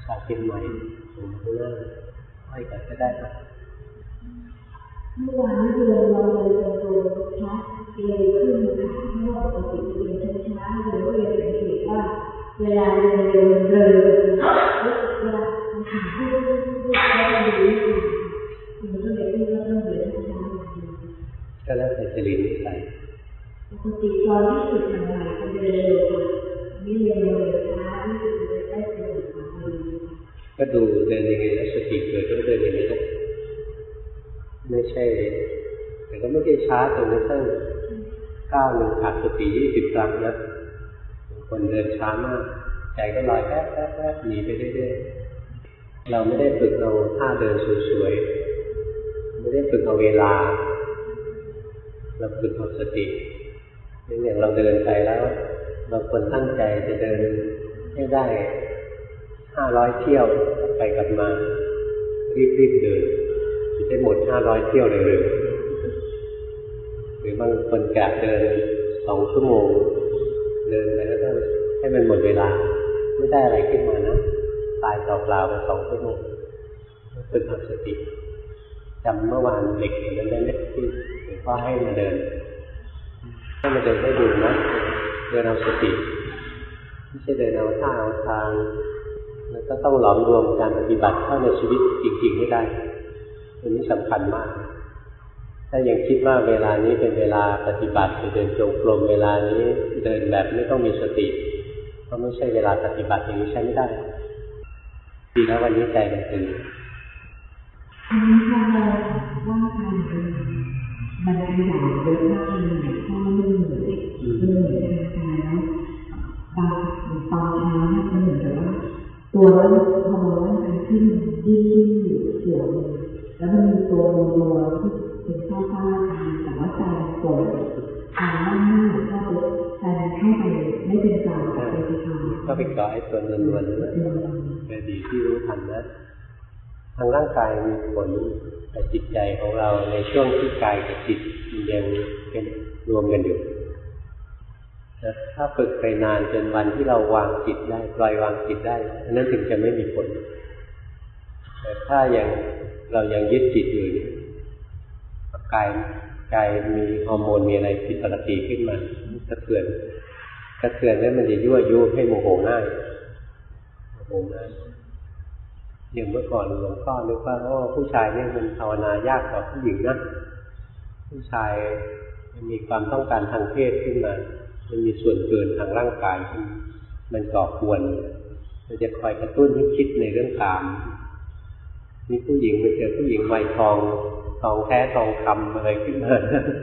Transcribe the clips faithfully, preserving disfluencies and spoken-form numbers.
จากเชียงใหม่ถึงข้างหน้าไปกันก็ได้ครับเมื่อวานนี้เราเราเลยเป็นตัวช้าเร็วขึ้นนะคะเพราะว่าปกติเรียนช้าๆเราก็เลยสังเกตว่าเวลาเรียนเร็วเร็วเวลามันถามพูดพูดพูดแล้วมันดีมันก็เลยเรียกว่าต้องเรียนช้าๆก็แล้วแต่จริตนิสัยปกติตอนที่ฝึกใหม่ๆจะเรียนเร็วนี่เรียนเร็วช้าที่สุดเลยได้เป็นความดีก็ดูเดินยังไงแล้วสติเกิดก็เดินอย่างนี้นะไม่ใช่แต่ก็ไม่ใช่ช้าจนกระทั่งก้าวหนึ่งขาดสติยี่สิบครั้งนะคนเดินช้ามากใจก็ลอยแป๊บแป๊บแป๊บหนีไปเรื่อยๆเราไม่ได้ฝึกเอาท่าเดินสวยๆไม่ได้ฝึกเอาเวลาเราฝึกเอาสติอย่างเราเดินไปแล้วเราควรตั้งใจจะเดินให้ได้ห้าร้อยเที่ยวไปกลับมารีบๆเดินจะได้หมดห้าร้อยเที่ยวเร็วๆหรือบางคนกะเดินสองชั่วโมงเดินไปแล้วก็ให้มันหมดเวลาไม่ได้อะไรขึ้นมานะตายเปล่าๆไปสองชั่วโมงฝึกเอาสติจำเมื่อวานเด็กเดินได้เล็กที่หลวงพ่อให้มาเดินให้มาเดินให้ดูนะเดินเอาสติไม่ใช่เดินเอาท่าเอาทางแล้วก็ต้องหลอมรวมการปฏิบัติเข้าในชีวิตจริงๆให้ได้อันนี้สำคัญมากถ้ายังคิดว่าเวลานี้เป็นเวลาปฏิบัติไปเดินจงกรมเวลานี้เดินแบบไม่ต้องมีสติก็ไม่ใช่เวลาปฏิบัติอย่างนี้ใช้ไม่ได้ดีแล้ววันนี้ใจมันตื่นอันนี้พอเราว่างการเดินมันขยายเยอะมากเลยเพราะมันเหนื่อยมันเหนื่อยทางกายแล้วบางตอนเช้าเนี่ยมันเหมือนกับว่าตัวเราพอเราร่างกายขึ้นดิ้นดิ้นอยู่เสียวแล้วมันมีตัวรัวที่เป็นข้าวฟ้าแต่ว่าใจปวดทางด้านหน้าก็ใจเข้าไปไม่เป็นกลางแต่เป็นทางก็ไปเกาะไอ้ตัวนวลๆนะเป็นดีที่รู้ทันนะทางร่างกายมีผลแต่จิตใจของเราในช่วงที่กายกับจิตยังเป็นรวมกันอยู่นะถ้าฝึกไปนานจนวันที่เราวางจิตได้ปล่อยวางจิตได้อันนั้นถึงจะไม่มีผลแต่ถ้ายังเรายังยึดจิตอยู่นี่กายกายมีฮอร์โมนมีอะไรผิดปกติขึ้นมากระเทือนกระเทือนแล้วมันจะยั่วยุให้โมโหง่ายโมโหง่ายอย่างเมื่อก่อนหลวงพ่อนึกว่าโอ้ผู้ชายนี่มันภาวนายากกว่าผู้หญิงนะผู้ชายมันมีความต้องการทางเพศขึ้นมามันมีส่วนเกินทางร่างกายมันก่อกวนมันจะคอยกระตุ้นให้คิดในเรื่องกามมีผู้หญิงไปเจอผู้หญิงวัยทองทองแท้ทองคำอะไรขึ้นมา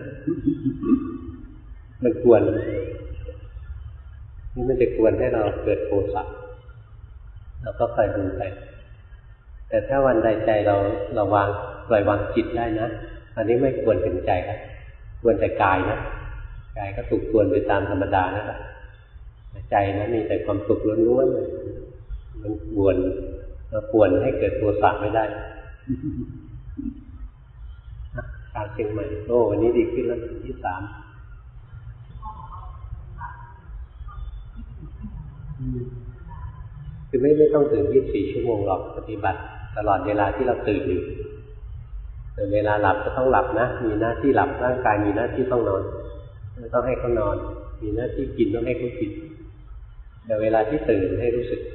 มันกวนนี่มันจะกวนให้เราเกิดโทสะเราก็คอยดูไปแต่ถ้าวันใดใจเราเราวางปล่อยวางจิตได้นะอันนี้ไม่ควรถึงใจแล้วควรแต่กายนะกายก็ถูกควรไปตามธรรมดานั่นแหละใจนะมีแต่ความสุขล้วนๆมันกวนเราควรให้เกิดโทสะไม่ได้การเชียงใหม่โอ้วันนี้ดีขึ้นแล้วที่สามคือไม่ไม่ต้องตื่นยี่สิบสี่ชั่วโมงหรอกปฏิบัติตลอดเวลาที่เราตื่นอยู่แต่เวลาหลับก็ต้องหลับนะมีหน้าที่หลับร่างกายมีหน้าที่ต้องนอนต้องให้เขานอนมีหน้าที่กินต้องให้เขากินแต่เวลาที่ตื่นให้รู้สึก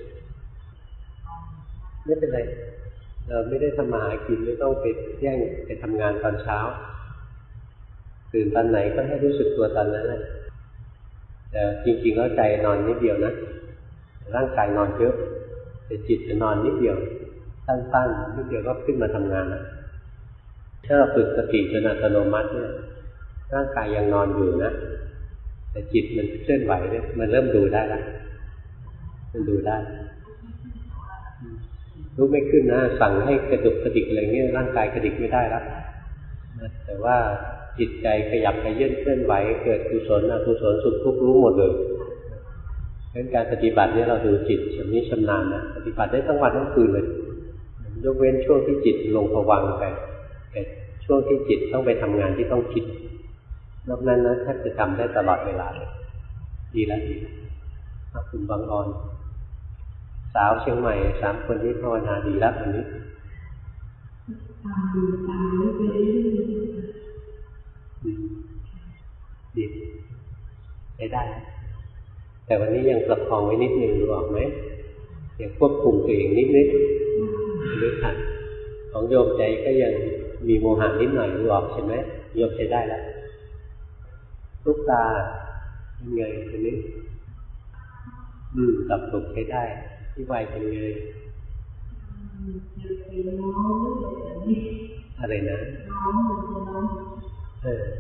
ไม่เป็นไรเราไม่ได้ทำมาหากินไม่ต้องไปแย่งไปทำงานตอนเช้าตื่นตอนไหนก็ให้รู้สึกตัวตอนนั้นแหละแต่จริงๆแล้วใจนอนนิดเดียวนะร่างกายนอนเยอะแต่จิตจะนอนนิดเดียวสั้นๆนิดเดียวก็ขึ้นมาทำงานแล้วถ้าเราฝึกสติจนอัตโนมัติเนี่ยร่างกายยังนอนอยู่นะแต่จิตมันเคลื่อนไหวเนี่ยมันเริ่มดูได้แล้วมันดูได้รู้ไม่ขึ้นนะสั่งให้กระดุกกระดิกอะไรเงี้ยร่างกายกระดิกไม่ได้แล้วแต่ว่าจิตใจขยับขยื่นเคลื่อนไหวเกิดกุศลอกุศลสุขทุกข์รู้หมดเลยเพราะฉะนั้นการปฏิบัติเนี่ยเราดูจิตชำนิชำนาญนะปฏิบัติได้ทั้งวันทั้งคืนเลยยกเว้นช่วงที่จิตลงภวังค์ไปแต่ช่วงที่จิตต้องไปทำงานที่ต้องคิดนอกนั้นนะแทบจะทำได้ตลอดเวลาเลยดีแล้วดีแล้วคุณบางออนสาวเชียงใหม่สามคนที่ภาวนาดีแล้ววันนี้ตามดูตามรู้ไปเรื่อยๆดีใช้ได้แต่วันนี้ยังประคองไว้นิดนึงรู้ออกไหมยังควบคุมตัวเองนิดนิดรู้ทันของโยมใจก็ยังมีโมหะนิดหน่อยรู้ออกใช่ไหมโยมใช้ได้แล้วลูกตาเป็นไงทีนี้อืมตับถูกใช้ได้ที่วายเป็นไงอะไรนะเออ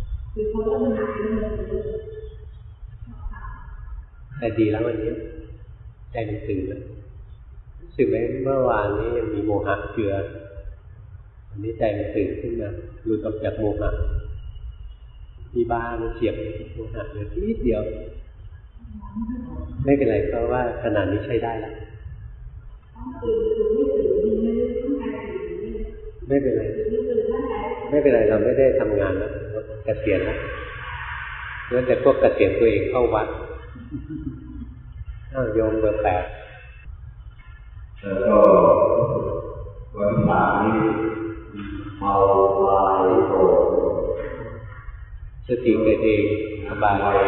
แต่ดีแล้ววันนี้ใจมันตื่นแล้วรู้สึกไหมเมื่อวานนี้ยังมีโมหะเจือวันนี้ใจมันตื่นขึ้นมาหลุดออกจากโมหะที่บ้านมันเฉียบโมหะเหลือนิดเดียวไม่เป็นไรเพราะว่าขนาดนี้ใช้ได้แล้วไม่เป็นไรไม่เป็นไรเราไม่ได้ทำงานแล้วเกษียณแล้วเนื่องจากพวกเกษียณตัวเองเข้าวัดอ้าวโยมเบอร์แปดแล้วก็วันที่สามนี้เมาลายโกรธสติเกิดเองสบาย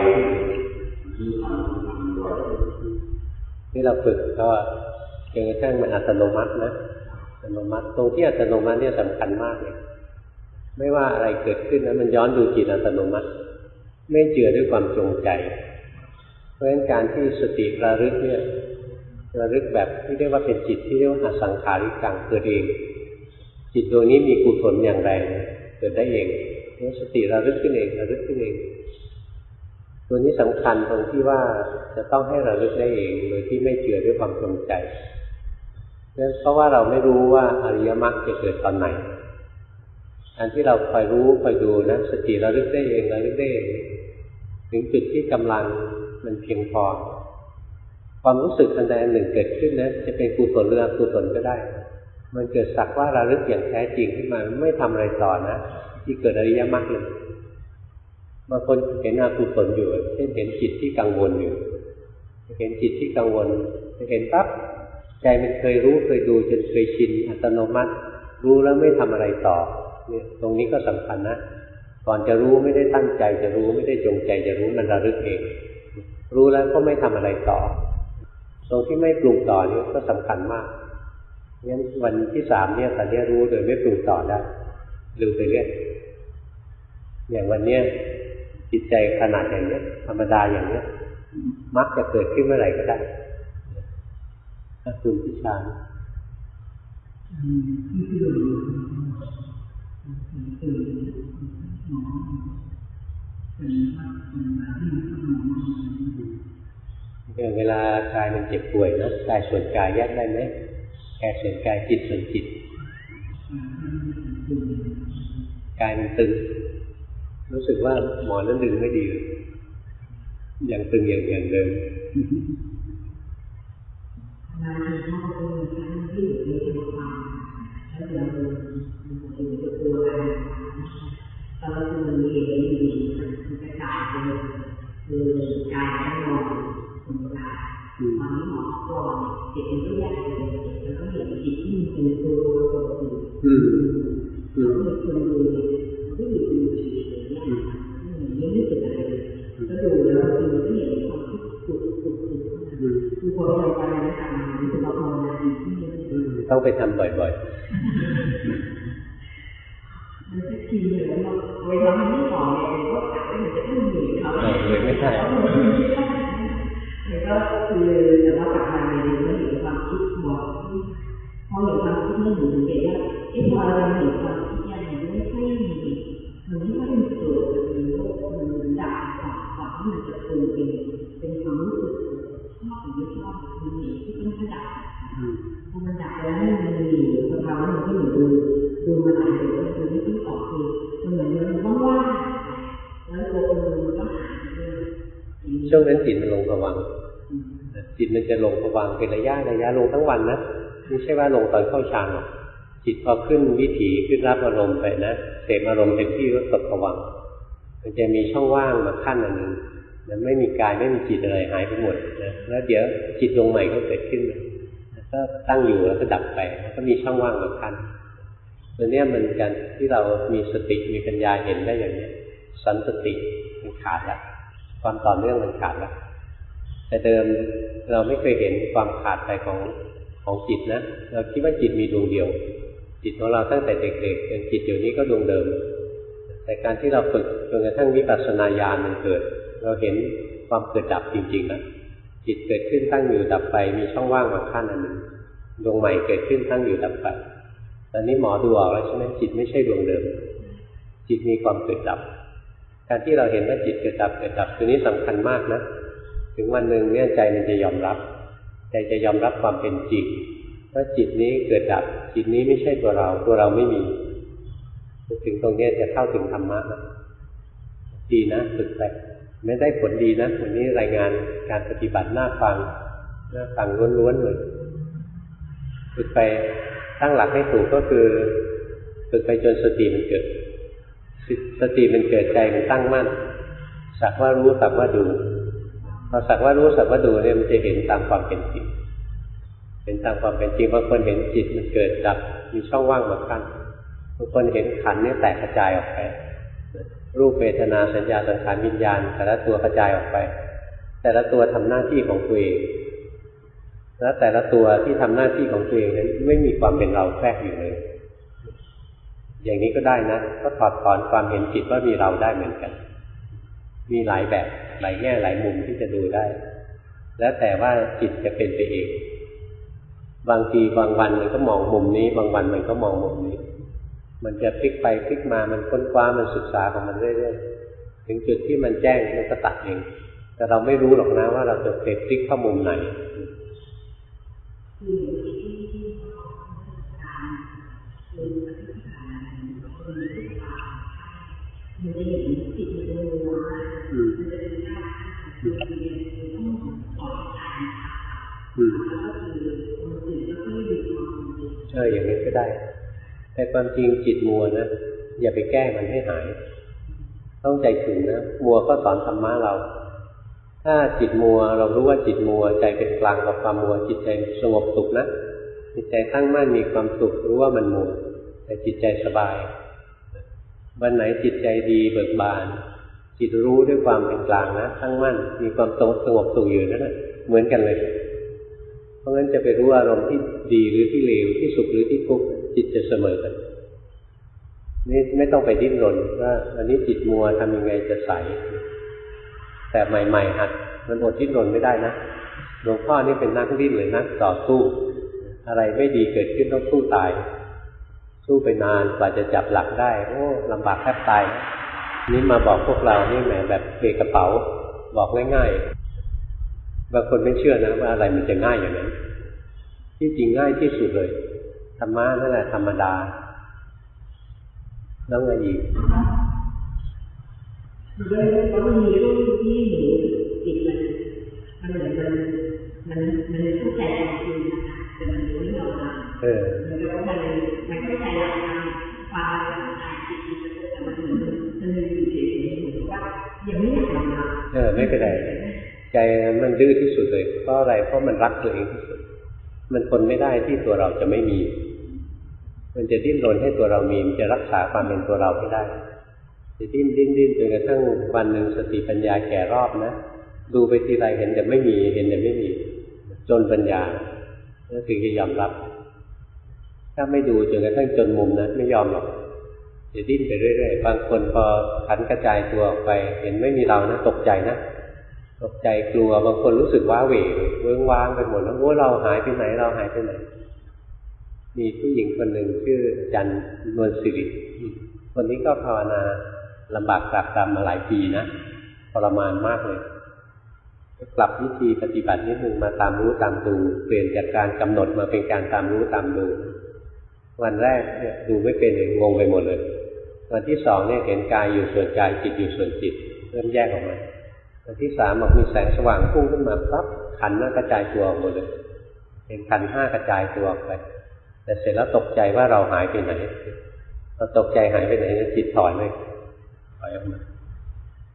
ที่เราฝึกก็จนกระทั่งมันอัตโนมัตินะอัตโนมัติตรงที่อัตโนมัติเนี่ยสำคัญมากเลยไม่ว่าอะไรเกิดขึ้นนะมันย้อนดูจิตอัตโนมัติไม่เจือด้วยความจงใจเพราะฉะนั้นการที่สติระลึกเนี่ยระลึกแบบที่เรียกว่าเป็นจิตที่เรียกว่าสังขาริกังเกิดเองจิตดวงนี้มีกุศลอย่างไรเกิดได้เองแล้วสติระลึกขึ้นเองระลึกขึ้นเองตัวนี้สำคัญตรงที่ว่าจะต้องให้ระลึกได้เองโดยที่ไม่เจือด้วยความจงใจเพราะว่าเราไม่รู้ว่าอริยมรรคจะเกิดตอนไหนอันที่เราคอยรู้คอยดูนะสติระลึกได้เองระลึกได้เองถึงจุดที่กำลังมันเพียงพอความรู้สึกอันใดอันหนึ่งเกิดขึ้นนะจะเป็นกุศลหรืออกุศลก็ได้มันเกิดสักว่าระลึกอย่างแท้จริงขึ้นมาไม่ทำอะไรต่อนะที่เกิดอริยมรรคเลยบางคนเห็นอกุศลอยู่เช่นเห็นจิตที่กังวลอยู่เห็นจิตที่กังวลเห็นปั๊บใจมันเคยรู้เคยดูจนเคยชินอัตโนมัติรู้แล้วไม่ทำอะไรต่อเนี่ยตรงนี้ก็สำคัญนะก่อนจะรู้ไม่ได้ตั้งใจจะรู้ไม่ได้จงใจจะรู้มันระลึกเองรู้แล้วก็ไม่ทำอะไรต่อตรงที่ไม่ปรุงต่อนี่ก็สำคัญมากงั้นวันที่สามเนี่ยตอนนี้รู้โดยไม่ปรุงต่อได้ลืมไปเรื่อยอย่างวันเนี้ยจิตใจขนาดอย่างเนี้ยธรรมดาอย่างเนี้ยมักจะเกิดขึ้นเมื่อไหร่ก็ได้ถ้าคุณพิชานอย่างเวลากายมันเจ็บป่วยนะกายส่วนกายแยกได้ไหมกายส่วนกายจิตส่วนจิตกายมันตึงรู้สึกว่าหมอนั้นดึงไม่ดีอย่างตึงอย่างอย่างเดิมนาทีพ่อเป็นครั้งที่อยู่ในตัวความแล้วเดี๋ยวเราจะอยู่กับตัวกันตอนที่มันมีเหตุมีมันกระจายไปเลยคือกายทั้งหมดสมบูรณ์ตอนนี้หมอก่อนจิตมันก็แยกไปเลยแล้วก็เห็นจิตที่มันเป็นตัวตนอยู่อืมอืมแล้วคนดูเนี่ยมันก็อยู่อยู่เฉยๆเนี่ยไม่รู้สึกอะไรก็ดูแล้วมันก็เห็นความคิดสุดสุดสุดคือพอเราไปในทางนี้คือเราภาวนาดีที่ต้องไปทำบ่อยๆมันจะทีเดียวเราเวลาทำไม่ต่อเนี่ยเราก็กะว่ามันจะต้องมีเขาเลยไม่ใช่แล้วก็คือแต่ว่ากลับมาเนี่ยเราเห็นความคิดหมดพอเห็นความคิดเมื่อหนึ่งเห็นว่าไอ้พอเราเห็นความคิดเนี่ยมันไม่ใช่มันไม่ใช่เป็นเกิดเป็นโลกมันดับก่อนก่อนที่มันจะเป็นเป็นเป็นความรู้สึกชอบหรือไม่ชอบมันเห็นที่ต้องกระดับพอมันดับแล้วมันมีสภาวะหนึ่งที่หนูดูดูมาหลายเดือนดูไม่ต้องออกคือมันเหมือนมันว่างๆแล้วตัวคนดูมันก็หายไปช่วงนั้นจิตมันลงภวังค์จิตมันจะลงภวังค์เป็นระยะระยะลงทั้งวันนะไม่ใช่ว่าลงตอนเข้าฌานหรอกจิตพอขึ้นวิถีขึ้นรับอารมณ์ไปนะเสพอารมณ์เต็มที่ก็ตกภวังค์มันจะมีช่องว่างมาขั้นอันนึงมันไม่มีกายไม่มีจิตอะไรหายไปหมดนะแล้วเดี๋ยวจิตดวงใหม่ก็เกิดขึ้นแล้วก็ตั้งอยู่แล้วก็ดับไปแล้วก็มีช่องว่างมาขั้นตัวเนี้ยมันการที่เรามีสติมีปัญญาเห็นได้อย่างนี้สันสติมันขาดแล้วความต่อเนื่องมันขาดแล้วแต่เดิมเราไม่เคยเห็นความขาดไปของของจิตนะเราคิดว่าจิตมีดวงเดียวจิตของเราตั้งแต่เด็กๆจนจิตอยู่นี้ก็ดวงเดิมแต่การที่เราฝึกจนกระทั่งวิปัสสนาญาณมันเกิดเราเห็นความเกิดดับจริงๆนะจิตเกิดขึ้นตั้งอยู่ดับไปมีช่องว่างมาขั้นอันหนึ่งดวงใหม่เกิดขึ้นตั้งอยู่ดับไปตอนนี้หมอดูออกแล้วใช่ไหมจิตไม่ใช่ดวงเดิมจิตมีความเกิดดับการที่เราเห็นว่าจิตเกิดดับเกิดดับตัวนี้สำคัญมากนะถึงวันหนึ่งเนี่ยใจมันจะยอมรับใจจะยอมรับความเป็นจริงว่าจิตนี้เกิดดับจิตนี้ไม่ใช่ตัวเราตัวเราไม่มีถึงตรงนี้จะเข้าถึงธรรมะนะดีนะฝึกไปไม่ได้ผลดีนะวันนี้รายงานการปฏิบัติหน้าฟังหน้าฟังล้วนๆเลยฝึกไปตั้งหลักให้ถูกก็คือฝึกไปจนสติมันเกิดสติมันเกิดใจมันตั้งมั่นสักว่ารู้สักว่าดูพอสักว่ารู้สักว่าดูเนี่ยมันจะเห็นตามความเป็นจริงเห็นตามความเป็นจริงบางคนเห็นจิตมันเกิดดับมีช่องว่างมาขั้นบางคนเห็นขันธ์เนี่ยแตกกระจายออกไปรูปเวทนาสัญญาสังขารวิญญาณแต่ละตัวกระจายออกไปแต่ละตัวทำหน้าที่ของตัวเองแล้วแต่ละตัวที่ทำหน้าที่ของตัวเองนั้นไม่มีความเป็นเราแทรกอยู่เลยอย่างนี้ก็ได้นะก็ถอดถอนความเห็นจิตว่ามีเราได้เหมือนกันมีหลายแบบหลายแง่หลายมุมที่จะดูได้แล้วแต่ว่าจิตจะเป็นไปเองบางทีบางวันมันก็มองมุมนี้บางวันมันก็มองมุมนี้มันจะพลิกไปพลิกมามันค้นคว้ามันศึกษาของมันเรื่อยๆถึงจุดที่มันแจ้งมันก็ตัดเองแต่เราไม่รู้หรอกนะว่าเราจะพลิกเข้ามุมไหนใช่อย่างนี้ก็ได้แต่ความจริงจิตมัวนะอย่าไปแก้มันให้หายต้องใจถึงนะมัวก็สอนธรรมะเราถ้าจิตมัวเรารู้ว่าจิตมัวใจเป็นกลางกับความมัวจิตใจสงบสุขนะจิตใจตั้งมั่นมีความสุขรู้ว่ามันมัวแต่จิตใจสบายวันไหนจิตใจดีเบิกบานจิตรู้ด้วยความเป็นกลางนะตั้งมั่นมีความสงบสงบสุขอยู่นั่นแหละเหมือนกันเลยเพราะงั้นจะไปรู้อารมณ์ที่ดีหรือที่เลวที่สุขหรือที่ทุกข์จิตจะเสมอกันนี่ไม่ต้องไปดิ้นรนว่าวันนี้จิตมัวทำยังไงจะใสแต่ใหม่ๆหัดมันอดดิ้นรนไม่ได้นะหลวงพ่อนี่เป็นนักดิ้นเลยนักต่อสู้อะไรไม่ดีเกิดขึ้นต้องสู้ตายสู้ไปนานกว่าจะจับหลักได้โอ้ลำบากแทบตายนี่มาบอกพวกเรานี่แหมแบบเปกระเป๋าบอกง่ายๆบางคนไม่เชื่อนะว่าอะไรมันจะง่ายอย่างนั้นที่จริงง่ายที่สุดเลยธรรมะนั่นแหละธรรมดาแล้วไงอีกเรื่องก็มีเรื่องที่หนูจิตมันมันเหมือนมันมันมันเข้าใจจริงนะคะแต่มันรู้ไม่ออกเออมันก็มันมันเข้าใจหลักธรรมความหลักธรรมจิตแต่มันเหมือนมันอยู่เฉยๆเหมือนว่ายังไม่อยากทำเออไม่เป็นไรใจมันดื้อที่สุดเลยเพราะอะไรเพราะมันรักตัวเองที่สุดมันทนไม่ได้ที่ตัวเราจะไม่มีมันจะดิ้นรนให้ตัวเรามีมันจะรักษาความเป็นตัวเราไม่ได้จะดิ้นดิ้นดิ้นจนกระทั่งวันหนึ่งสติปัญญาแก่รอบนะดูไปทีไรเห็นแต่ไม่มีเห็นแต่ไม่มีจนปัญญาแล้วถึงจะยอมรับถ้าไม่ดูจนกระทั่งจนมุมนะไม่ยอมหรอกจะดิ้นไปเรื่อยๆบางคนพอขันกระจายตัวออกไปเห็นไม่มีเรานะตกใจนะตกใจกลัวบางคนรู้สึกว้าเหวเวิ้งว้างไปหมดแล้วโอ้เราหายไปไหนเราหายไปไหนมีผู้หญิงคนหนึ่งชื่อจันนวลสิริคนนี้ก็ภาวนาลำบากตรากตรำมาหลายปีนะทรมานมากเลยกลับวิธีปฏิบัตินิดนึงมาตามรู้ตามดูเปลี่ยนจากการกำหนดมาเป็นการตามรู้ตามดูวันแรกเนี่ยดูไม่เป็นเลยงงไปหมดเลยวันที่สองเนี่ยเห็นกายอยู่ส่วนกายจิตอยู่ส่วนจิตเริ่มแยกออกมาวันที่สามบอกมีแสงสว่างพุ่งขึ้นมาปั๊บขันธ์นั้นกระจายตัวออกหมดเลยเห็นขันธ์ห้ากระจายตัวออกไปแต่เสร็จแล้วตกใจว่าเราหายไปไหนเราตกใจหายไปไหนจิตถอนเลยถอยออกมาห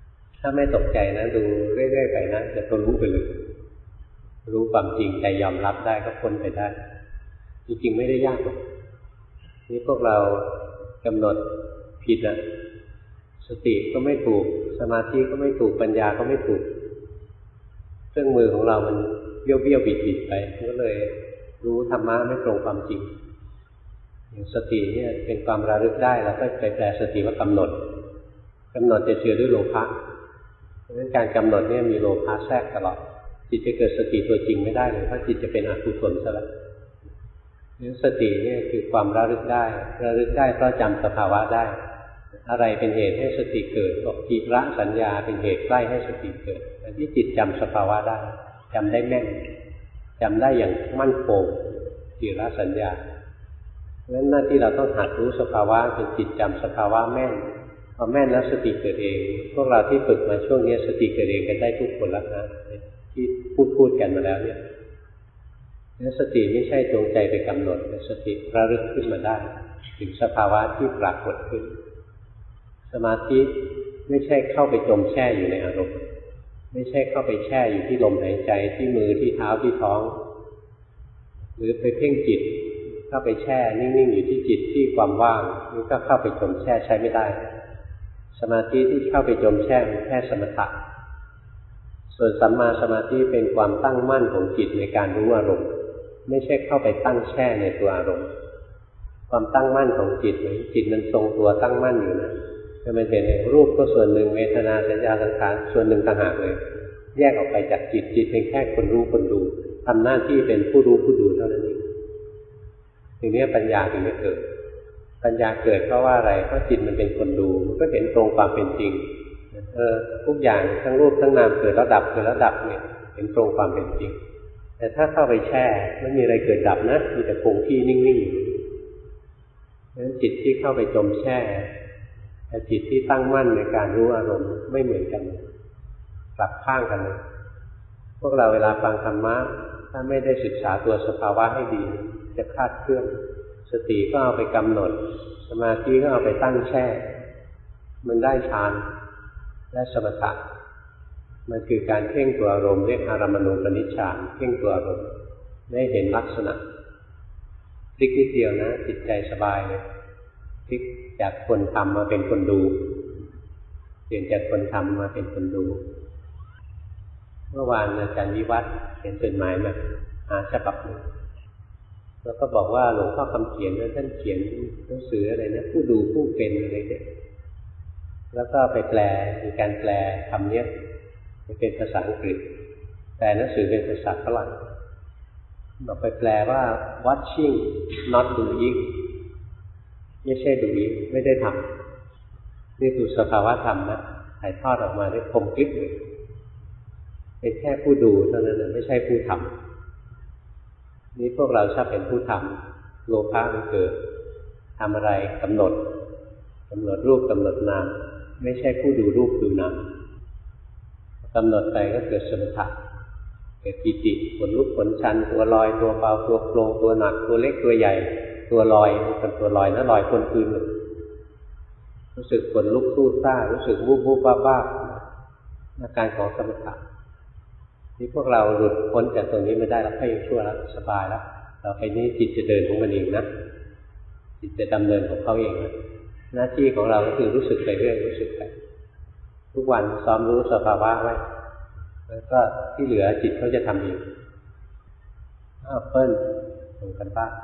ถ้าไม่ตกใจนะดูเรื่อยๆไปนะจะก็รู้ไปเลยรู้ความจริงใจยอมรับได้ก็พ้นไปได้จริงๆไม่ได้ยากหรอกนี่พวกเรากำหนดผิดนะสติก็ไม่ถูกสมาธิก็ไม่ถูกปัญญาก็ไม่ถูกเครื่องมือของเรามันเบี้ยวเบี้ยวบิดบิดไปก็เลยรู้ธรรมะไม่ตรงความจริงอย่างสติเนี่ยเป็นความระลึกได้แล้วก็ไปแปลสติว่ากำหนดกำหนดจะเจือด้วยโลภะเพราะฉะนั้นการกำหนดเนี่ยมีโลภะแทรกตลอดจิตจะเกิดสติตัวจริงไม่ได้เลยเพราะจิตจะเป็นอกุศลซะแล้วนี่สติเนี่ยคือความระลึกได้ระลึกได้เพราะจำสภาวะได้อะไรเป็นเหตุให้สติเกิดบอกจิระสัญญาเป็นเหตุใกล้ให้สติเกิดแต่ที่จิตจำสภาวะได้จำได้แม่นจำได้อย่างมั่นคงจิระสัญญาเพราะฉะนั้นหน้าที่เราต้องหัดรู้สภาวะเป็นจิตจำสภาวะแม่นพอแม่นแล้วสติเกิดเองพวกเราที่ฝึกมาช่วงนี้สติเกิดเองกันได้ทุกคนแล้วนะที่พูดพูดกันมาแล้วเนี่ยนี่สติไม่ใช่จงใจไปกำหนดแต่สติระลึกขึ้นมาได้ถึงสภาวะที่ปรากฏขึ้นสมาธิไม่ใช่เข้าไปจมแช่อยู่ในอารมณ์ไม่ใช่เข้าไปแช่อยู่ที่ลมหายใจที่มือที่เท้าที่ท้องหรือไปเพ่งจิตเข้าไปแช่นิ่งๆอยู่ที่จิตที่ความว่างนี่ก็เข้าไปจมแช่ใช้ไม่ได้สมาธิที่เข้าไปจมแช่เป็นแค่สมถะส่วนสัมมาสมาธิเป็นความตั้งมั่นของจิตในการรู้อารมณ์ไม่ใช่เข้าไปตั้งแช่ในตัวอารมณ์ความตั้งมั่นของจิตเนี่ยจิตมันทรงตัวตั้งมั่นอยู่นะจะมันเป็นรูปก็ส่วนหนึ่งเวทนาสัญญาสังขารส่วนหนึ่งต่างหากเลยแยกออกไปจากจิตจิตเป็นแค่คนรู้คนดูทำหน้าที่เป็นผู้รู้ผู้ดูเท่านั้นเองทีนี้ปัญญาถึงจะเกิดปัญญาเกิดเพราะว่าอะไรเพราะจิตมันเป็นคนดูมันก็เห็นตรงความเป็นจริงเออทุกอย่างทั้งรูปทั้งนามเกิดแล้วดับเกิดแล้วดับเนี่ยเห็นตรงความเป็นจริงแต่ถ้าเข้าไปแช่ไม่มีอะไรเกิดดับนะมีแต่คงที่นิ่งๆอยู่เพราะฉะนั้นจิตที่เข้าไปจมแช่แต่จิตที่ตั้งมั่นในการรู้อารมณ์ไม่เหมือนกันกลับข้างกันเลยพวกเราเวลาฟังธรรมะถ้าไม่ได้ศึกษาตัวสภาวะให้ดีจะคลาดเคลื่อนสติก็เอาไปกำหนดสมาธิก็เอาไปตั้งแช่มันได้ฌานและสมถะมันคือการเพ่งตัวอารมณ์เรียกอารมณูปนิชฌานเพ่งตัวอารมณ์ได้เห็นลักษณะพลิกนิดเดียวนะจิตใจสบายเลยพลิกจากคนทำมาเป็นคนดูเปลี่ยนจากคนทำมาเป็นคนดูเมื่อวานอาจารย์วิวัฒน์เขียนจดหมายมาหาฉบับหนึ่งแล้วก็บอกว่าหลวงพ่อคำเขียนท่านเขียนหนังสืออะไรนะผู้ดูผู้เป็นอะไรเนี่ยแล้วก็ไปแปลมีการแปลคำนี้เป็นภาษาอังกฤษแต่หนังสือเป็นภาษาฝรั่งบอกไปแปลว่า watching not doing ไม่ใช่ doing ไม่ได้ทำนี่คือสภาวะธรรมนะถ่ายทอดออกมาได้คมกริบเลยเป็นแค่ผู้ดูเท่านั้นไม่ใช่ผู้ทำนี่พวกเราชอบเป็นผู้ทำโลภะมันเกิดทำอะไรกำหนดกำหนดรูปกำหนดนามไม่ใช่ผู้ดูรูปดูนามกำหนดไปก็เกิดสมถะเกิดปิติขนลุกขนชันตัวลอยตัวเบาตัวโปร่งตัวหนักตัวเล็กตัวใหญ่ตัวลอยเป็นตัวลอยนะลอยคนอื่นรู้สึกขนลุกสู้ซ่ารู้สึกวูบวูบบ้าบ้าอาการของสมถะนี่พวกเราหลุดพ้นจากตรงนี้ไม่ได้แล้วแค่ยังชั่วแล้วสบายแล้วต่อไปนี้จิตจะเดินของมันเองนะจิตจะดำเนินของเขาเองนะหน้าที่ของเราก็คือรู้สึกไปเรื่อยรู้สึกไปทุกวันซ้อมรู้สภาวะไว้แล้วก็ที่เหลือจิตเขาจะทำเองอ้าวเปิ้ลตรงกันบ้าง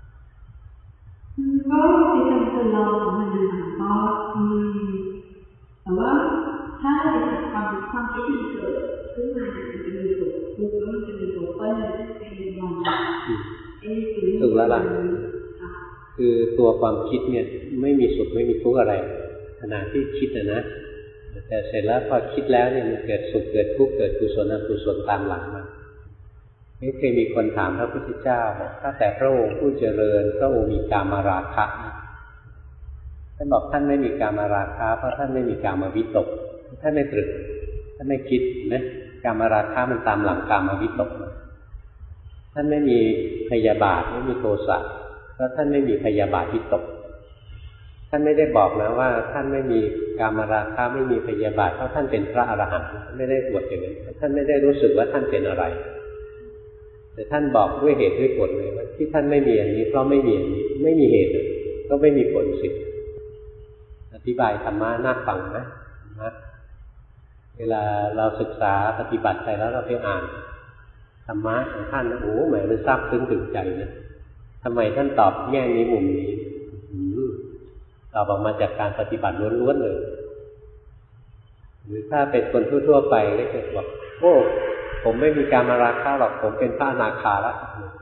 ก็พยายามจะลองมันก็แต่ว่าถ้าความความคิดมันเกิดขึ้นมามันจะมีตัวทุกข์แล้วมันจะมีตัวเปิ้ลเป็นลองถูกแล้วล่ะคือตัวความคิดเนี่ยไม่มีสุขไม่มีทุกข์อะไรขณะที่คิดนะนะแต่เสร็จแล้วพอคิดแล้วเนี่ยมันเกิดสุขเกิดทุกข์เกิดกุศลอกุศลตามหลังมาไม่เคยมีคนถามพระพุทธเจ้าบอกถ้าแต่พระองค์ผู้เจริญพระองค์มีกามราคะท่านบอกท่านไม่มีกามราคะเพราะท่านไม่มีกามวิตกท่านไม่ตรึกท่านไม่คิดนะกามราคะมันตามหลังกามวิตกท่านไม่มีพยาบาทไม่มีโทสะเพราะท่านไม่มีพยาบาทวิตกท่านไม่ได้บอกนะว่าท่านไม่มีกามราคะไม่มีพยาบาทเพราะท่านเป็นพระอรหันต์ไม่ได้บวชอย่างนั้นท่านไม่ได้รู้สึกว่าท่านเป็นอะไรแต่ท่านบอกด้วยเหตุด้วยผลเลยว่าที่ท่านไม่มีอย่างนี้เพราะไม่มีอย่างนี้ไม่มีเหตุก็ไม่มีผลสิอธิบายธรรมะน่าฟังนะนะเวลาเราศึกษาปฏิบัติไปแล้วเราไปอ่านธรรมะของท่านโอ้โหแหมมันซาบซึ้งถึงใจนะทำไมท่านตอบแง่นี้มุมนี้ตอบออกมาจากการปฏิบัติล้วนๆเลยหรือถ้าเป็นคนทั่วๆไปก็จะบอกโอ้ผมไม่มีกามราคะหรอกผมเป็นพระอนาคาแล้ว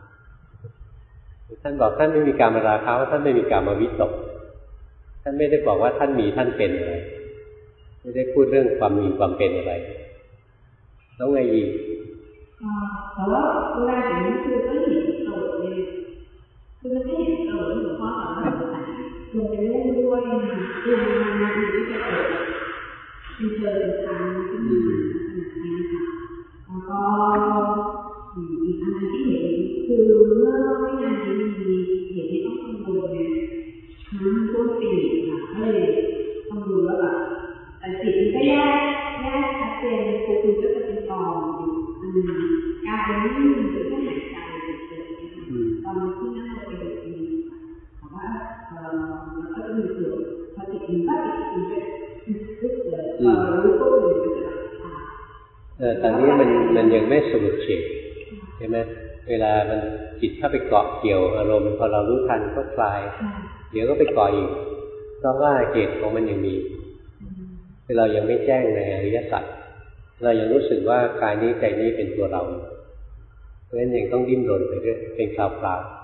ท่านบอกท่านไม่มีกามราคะว่าท่านไม่มีกามวิตกท่านไม่ได้บอกว่าท่านมีท่านเป็นอะไรไม่ได้พูดเรื่องความมีความเป็นอะไรแล้วไงอีกแต่ว่าเวลาอย่างนี้คือก็เห็นโจทย์เลยคือมันไม่เห็นโจทย์หลวงพ่อสอนว่าลงไปเล่นด้วยนะคือมันมาอยู่ที่จะเกิดเป็นเชิงทางขึ้นมาขนาดนี้ค่ะแล้วก็อีกอันนึงที่เห็นคือเมื่อไม่นานนี้มีเหตุที่ต้องกังวลเนี่ยน้ำท่วมปีค่ะก็เลยกังวลว่าแบบแต่จิตมันก็แยกแยกชัดเจนคือคือก็จะเป็นกองอยู่อันนึงกายนี่มันคือแค่หายใจเฉยๆตอนที่นั่งเราไปดูดีแต่ว่าเออแล้วก็จะมีส่วนพอจิตมันก็จิตมันก็รู้เลยเรารู้ก็รู้มันจะเออตอนนี้มันมันยังไม่สรุปเฉดใช่ไหมเวลามันจิตเข้าไปเกาะเกี่ยวอารมณ์พอเรารู้ทันก็คลายเดี๋ยวก็ไปเกาะอีกเพราะว่าเหตุของมันยังมีคือเรายังไม่แจ้งในอริยสัจเรายังรู้สึกว่ากายนี้ใจนี้เป็นตัวเราเพราะฉะนั้นยังต้องดิ้นรนไปเรื่อยเป็นคราวๆ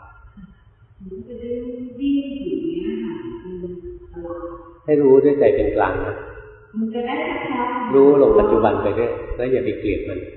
ให้รู้ด้วยใจเป็นกลางนะรู้ลงปัจจุบันไปเรื่อยแล้วอย่าไปเกลียดมัน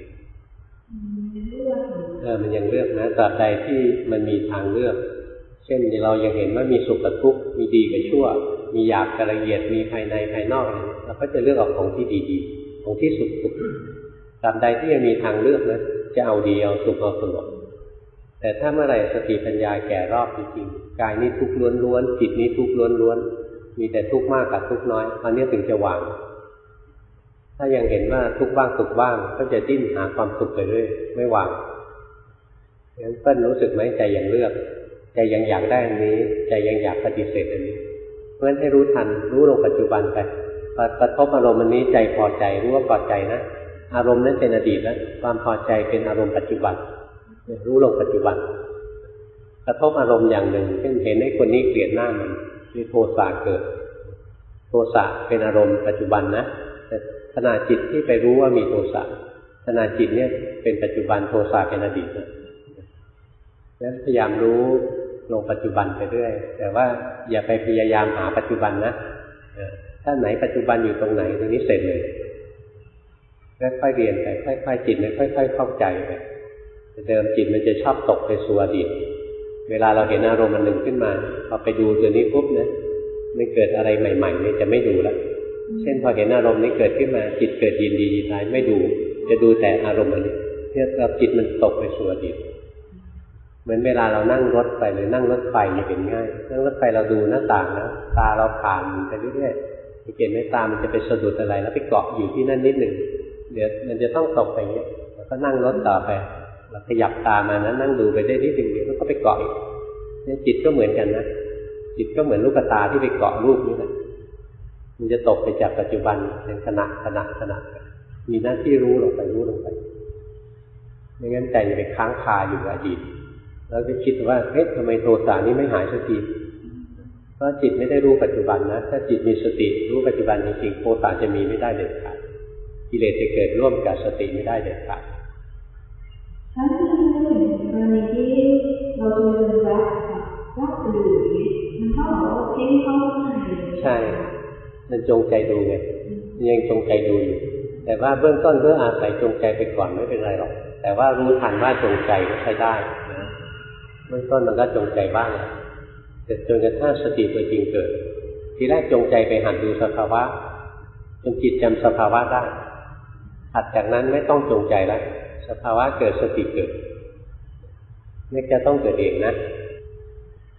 เออมันยังเลือกนะตราบใดที่มันมีทางเลือกเช่นเรายังเห็นว่ามีสุขกับทุกข์มีดีกับชั่วมีหยาบกับละเอียดมีภายในภายนอกเราก็จะเลือกเอาของที่ดีๆของที่สุขสุขตราบใดที่ยังมีทางเลือกนะจะเอาดีเอาสุขเอาสงบแต่ถ้าเมื่อไหร่สติปัญญาแก่รอบจริงๆกายนี้ทุกข์ล้วนๆจิตนี้ทุกข์ล้วนๆมีแต่ทุกข์มากกับทุกข์น้อยอันนี้ถึงจะวางถ้ายังเห็นว่าทุกข์บ้างสุขบ้างก็จะดิ้นหาความสุขไปเรื่อยไม่วางงั้นเปิ้ลรู้สึกไหมใจยังเลือกใจยังอยากได้อันนี้ใจยังอยากปฏิเสธอันนี้เพราะฉะนั้นให้รู้ทันรู้ลงปัจจุบันไปพอกระทบอารมณ์อันนี้ใจพอใจรู้ว่าพอใจนะอารมณ์นั้นเป็นอดีตแล้วความพอใจเป็นอารมณ์ปัจจุบันรู้ลงปัจจุบันกระทบอารมณ์อย่างหนึ่งเช่นเห็นไอ้คนนี้เกลียดหน้ามันมีโทสะเกิดโทสะเป็นอารมณ์ปัจจุบันนะแต่ขณะจิตที่ไปรู้ว่ามีโทสะขณะจิตเนี่ยเป็นปัจจุบันโทสะเป็นอดีตนะงั้นพยายามรู้ลงปัจจุบันไปเรื่อยแต่ว่าอย่าไปพยายามหาปัจจุบันนะถ้าไหนปัจจุบันอยู่ตรงไหนตรงนี้เสร็จเลยค่อยๆเรียนไปค่อยๆจิตมันค่อยๆเข้าใจไปเดิมจิตมันจะชอบตกไปสู่อดีตเวลาเราเห็นอารมณ์อันหนึ่งขึ้นมาพอไปดูตัวนี้ปุ๊บนะมันเกิดอะไรใหม่ๆเนี่ยจะไม่ดูแล้วเช่นพอเห็นอารมณ์นี้เกิดขึ้นมาจิตเกิดยินดียินร้ายไม่ดูจะดูแต่อารมณ์อันนี้เนี่ยเราจิตมันตกไปสู่อดีตเหมือนเวลาเรานั่งรถไปหรือนั่งรถไฟเนี่ยเป็นง่ายนั่งรถไฟเราดูหน้าต่างนะตาเราผ่านไปเรื่อยๆสังเกตไหมตามันจะไปสะดุดอะไรแล้วไปเกาะอยู่ที่นั่นนิดหนึ่งเดี๋ยวมันจะต้องตกไปอย่างเงี้ยแล้วก็นั่งรถต่อไปเราขยับตามานะนั่งดูไปได้นิดหนึ่งเดี๋ยวมันก็ไปเกาะอีกเนี่ยจิตก็เหมือนกันนะจิตก็เหมือนลูกตาที่ไปเกาะรูปนี่แหละมันจะตกไปจากปัจจุบันเป็นขณะขณะขณะมีหน้าที่รู้ลงไปรู้ลงไปไม่งั้นใจจะไปค้างคาอยู่กับอดีตแล้วก็คิดว่าเอ๊ะทำไมโทสะนี้ไม่หายสักทีเพราะจิตไม่ได้รู้ปัจจุบันนะถ้าจิตมีสติรู้ปัจจุบันจริงๆโทสะจะมีไม่ได้เด็ดขาดกิเลสจะเกิดร่วมกับสติไม่ได้เด็ดขาดถ้าที่เราเห็นกรณีที่เราเดินรับรับตื่นมันเท่ากับว่าเพ่งเข้าข้างในใช่มันจงใจดูไงยังจงใจดูอยู่แต่ว่าเบื้องต้นเพื่ออาศัยจงใจไปก่อนไม่เป็นไรหรอกแต่ว่ารู้ทันว่าจงใจก็ใช้ได้นะเบื้องต้นมันก็จงใจบ้างแต่จนกระทั่งสติตัวจริงเกิดทีแรกจงใจไปหัดดูสภาวะจนจิตจำสภาวะได้ถัดจากนั้นไม่ต้องจงใจแล้วสภาวะเกิดสติเกิดนี่จะต้องเกิดเองนะคื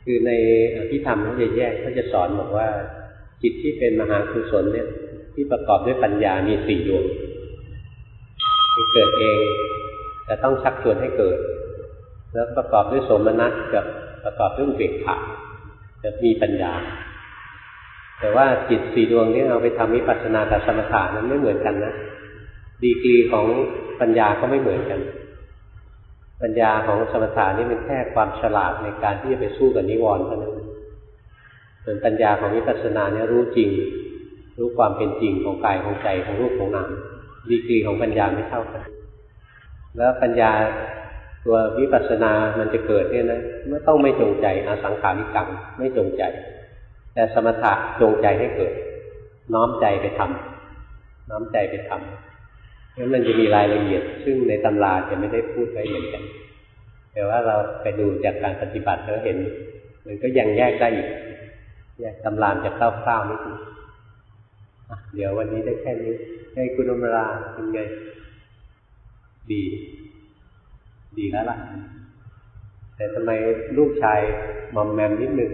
คือในอภิธรรมเขาจะแยกเขาจะสอนบอกว่าจิตที่เป็นมหากุศลเนี่ยที่ประกอบด้วยปัญญามีสี่ดวงที่เกิดเองแต่ต้องชักชวนให้เกิดแล้วประกอบด้วยโสมนัสกับประกอบด้วยอุเบกขาจะมีปัญญาแต่ว่าจิตสี่ดวงนี้เอาไปทำวิปัสสนากับสมถะนั้นไม่เหมือนกันนะดีกรีของปัญญาก็ไม่เหมือนกันปัญญาของสมถะนี่เป็นแค่ความฉลาดในการที่จะไปสู้กับนิวรณ์เท่านั้นส่วนปัญญาของวิปัสสนาเนี่ยรู้จริงรู้ความเป็นจริงของกายของใจของรูปของนามดีกรีของปัญญาไม่เท่ากันแล้วปัญญาตัววิปัสสนามันจะเกิดเนี่ยนะไม่ต้องไม่จงใจอสังขาริกังไม่จงใจแต่สมถะจงใจให้เกิดน้อมใจไปทำน้อมใจไปทำแล้วมันจะมีรายละเอียดซึ่งในตำราจะไม่ได้พูดไว้เหมือนกันแต่ว่าเราไปดูจากการปฏิบัติแล้วเห็นมันก็ยังแยกได้อีกแยกตำรามจากคร่าวๆนิดนึงเดี๋ยววันนี้ได้แค่นี้ให้คุณอมราเป็นไงดีดีแล้วล่ะแต่ทำไมลูกชายมอมแมมนิดนึง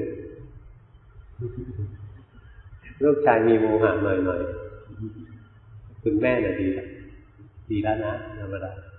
ลูกชายมีโมหะหน่อยๆคุณแม่น่ะดีดีแล้วนะธรรมดา